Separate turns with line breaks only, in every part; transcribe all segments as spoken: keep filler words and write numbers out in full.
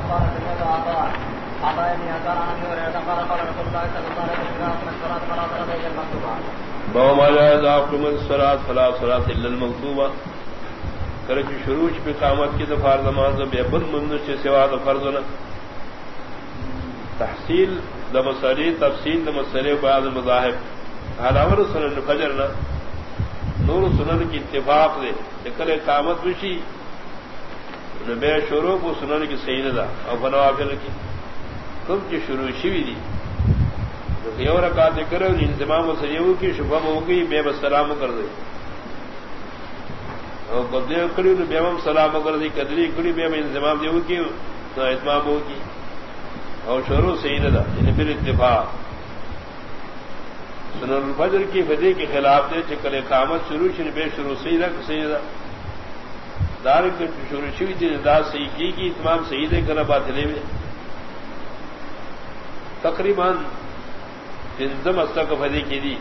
فلا صلاة إلا المكتوبة کرچ شروع پہ قامت کی دفار نماز بے بل منش سے سوا فرضنا تحصیل دمسری تفصیل دمسری بعض المذاہب علاوہ سنن فجر نہ نور سنن کی اتفاق دے کل قامت وشی بے شروع کو سنن کی سیدہ اور بنوافل کی تم کی شروع شوی دی یو رکعت کرو انتظام و سریو کی شبہ ہو گئی بے بسلام کر دے اور بدلے کڑی نے بیمم سلام کر دی کدری کڑی بے انتظام دیو کی اتمام ہوگی اور شروع سیدہ یعنی پھر اتفاق سنن الفجر کی فدی کے خلاف دے چکل قامت شروع شروع بے شروع سیدہ سیدہ دار کے شروع شوی تھی دا صحیح کی کی اتمام سیدے کرنا باطلے میں تقریباً انزم اسلک فدی کی دی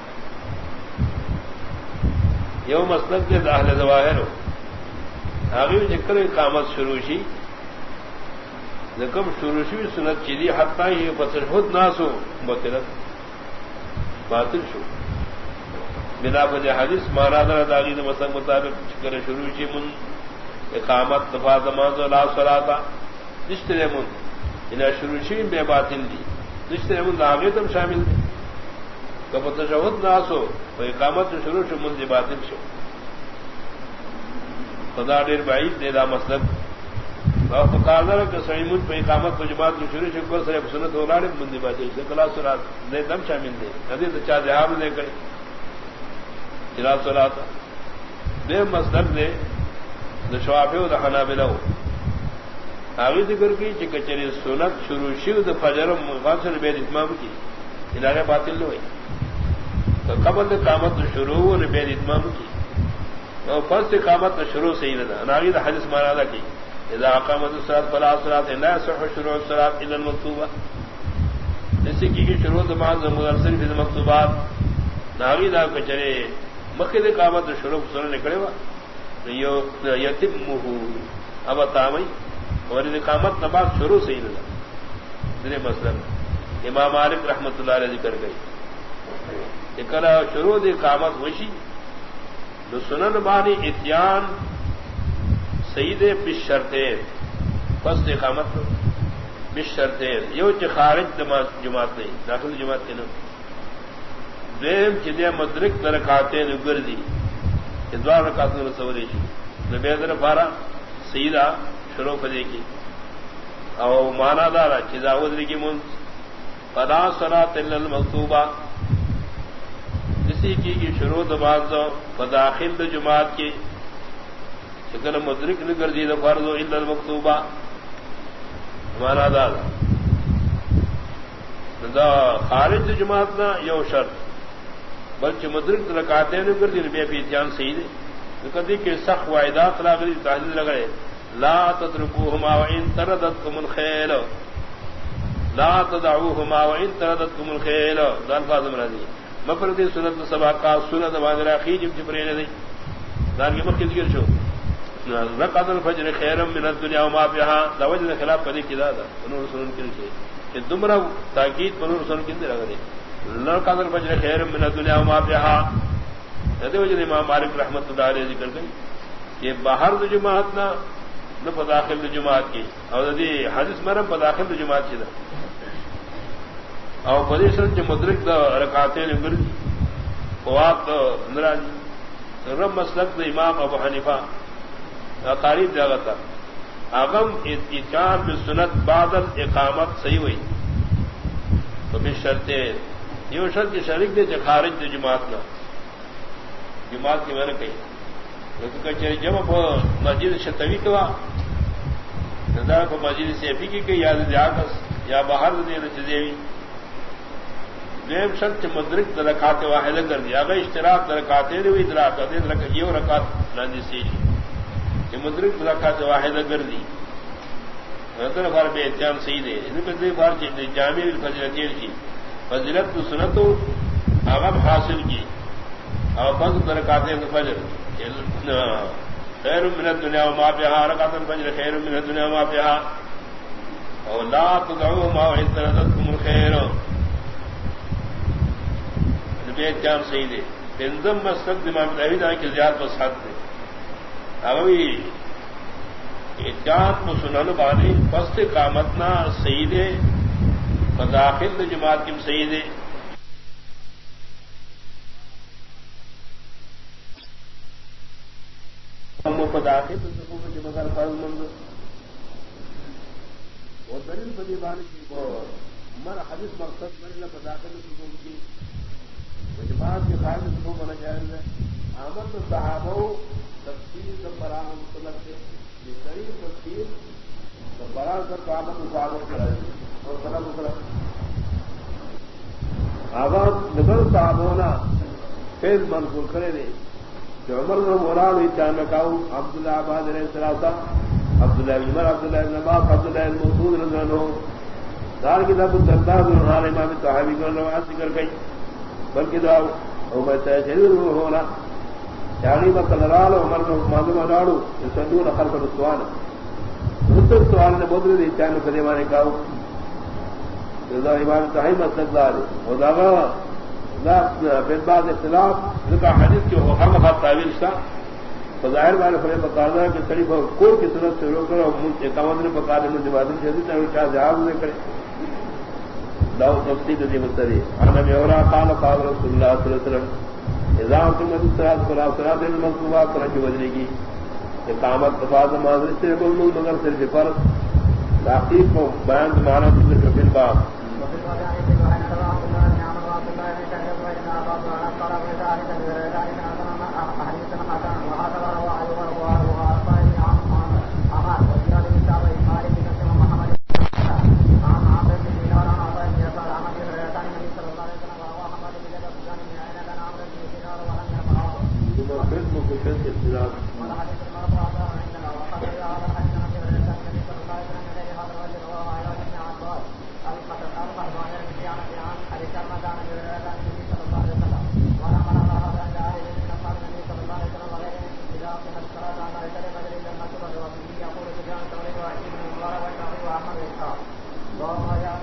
یو مسلک دے اہل ظواہر ہو آگے ذکر قامت شروع شی ذکر شروع شی سنت چیزی حتی یہ پتر خود ناسو باطلت باطل شو بنا فجر حدیث مانا در داغی دے مسلک مطابق چکر شروع شی من اقامت دفاع دماز و لا صلاة نشترے من انہا شروع شی بے باطل دی نشترے من داغی تم شامل دی کب تشہد ناسو و اقامت شروع شو من دی باطل شو خدا دیر بعید دے دا مسلک فقاضر کہ سعیمون پہ اقامت و جماعت کی شروع شکر سر سنت اولاڑ من دی باطل شو کلا صلاة دے دم شامل دے حدیث چاہ جہاب دے کرے جلا صلاة دے مسلک دے شوافی و حنابلہ آگے ذکر کی چکچری سنت شروع شیو د فجر مغفر بے اتمام کی ادارے باطل نہ ہوئی تو قبل قامت شروع اور بے اتمام کی اور فرض قامت شروع سے ہی نہ آگے حدیث مانا کی اذا اقامت الصلاۃ فلا صلاۃ الا صح شروع الصلاۃ الا المكتوبہ اسی کی کی شروع نماز مرسل فی المکتوبات ناوی دا کچرے مقید قامت شروع سن نکلے وا یتمہ اب تامی اور اقامت نماز شروع سے ہی نہ درے مثلا امام مالک رحمۃ اللہ علیہ ذکر گئی اکرا شروع دی قامت وشی تو سنن بانی اتیان سید بشرطین پس اقامت بشرطین یو چ خارج جماعت نہیں داخل جماعت نہیں دیم چدے مدرک درکاتین گردی ادوار رکعتوں سوری شی نبی در بارہ سیدہ شروع فدی کی او مانا دارا چیزا ودری کی من فلا صلاۃ الا المکتوبہ اسی کی کی شروع نماز فداخل جماعت کی چکن مدرک نہ گردی نہ فرض الا المکتوبہ مانا دارا دا خارج جماعت نہ یو شرط بلکہ مدرک رکعتے نے کر دی بے پیتیان صحیح ہے کدی کہ سخ وعدات لاغلی تحلیل لگے لا تتركوهما وان تردتكم الخيل لا تدعوهما وان تردتكم الخيل دال فاضل راضی مفردی سنت سباقات سنت وغیرہ خیج جبرین دی دار کے مکہ ذکر شو رکعت الفجر خیر من الدنيا وما فيها لوجد خلاف پدی کی دادا انہوں سنن کی کہ دمرا تاکید پر سنن کی لگے رکعت الفجر خیر من الدنيا وما فيها تے وجہ امام مالک رحمۃ اللہ علیہ ذکر گئی کہ باہر جماعت نہ نہ داخل جماعت کی اور دی حدیث مرم داخل جماعت کی اور پوزیشن جو مدرک دا رکعتین گردی فوات نراجی رب مسلک دا امام ابو حنیفہ قریب جگہ تھا اغم اتیان بسنت بعد الاقامت صحیح ہوئی تو بھی شرطیں یہ شرط کی شریک دے جو خارج دے جماعت نہ جماعت کی میں نے کہی جب مسجد شتوی کوا کو مسجد سیفی کی کہ یاد دیاکس یا باہر دے چیزیں دیم شرط مدرک درکات واحد کر دیا اگر اشتراک درکاتے ہوئی دراکتے یہ رکعت ناندی سی کہ مدرک درکات واحد کر دی بار بے احتیام صحیح دے بار جامع الفضیلتین کی فضیلت تو سنتو اغم حاصل کی اور بند درکاتے فجر خیر من الدنيا وما فيها رکعت الفجر خیر من الدنيا وما فيها اور لا تدعوا ما عند لكم الخير بے چار صحیح دے تنظم مسلک دماغ دہیدہ کی زیادہ وسعت دے اوی احتیاط کو سنن بانی فست قامتنا صحیح دے فداخل جماعت کی صحیح دے ہم فداخل صفوف جماعت فرض مند اور دلیل بدی بانی کی مر حدیث مقصد مرلا فداخل صفوف کی جماعت کے خارج صفوف بنا جائز ہے احمد صحابہ تفصیل براہ مطلق سے بہترین تفصیل براہ کر قامت صحابہ کرائے اور بنا مطلق آواز نظر صحابونا فیض منقول کرے دے جو عمر نے مراد اتحان رکھاؤ عبداللہ عباد علیہ السلام عبداللہ بن عمر عبداللہ بن عباس عبداللہ بن مسعود رضی اللہ عنہ دار کتاب الدرداء بن حال امام طحاوی کو روایت ذکر گئی بلکہ داؤ عمر شریف ہونا یعنی بکلرال عمر نے معلوم اڑاڑو سندور خلق السوال مستر سوال نے بدل دی چان کلیمانے کاو رضا امام طحاوی مستقبل اور داغا لا پھر بعد اختلاف ذکا حدیث کے ہم خاص تعویل تھا ظاہر والے فرے بقاضا کے شریف اور کور کی صورت سے روک کر اقامت نے بقاضا میں دیوادن شدید ہے کیا جواب نہ کرے داؤ تفصیل دی مستری انا میورا قال قال رسول اللہ صلی اللہ علیہ وسلم اذا تم الصلاه فلا صلاه المكتوبات رج وجری کی اقامت بعد نماز سے بول مگر صرف فرض تحقیق کو بیان معنی ذکر فی الباب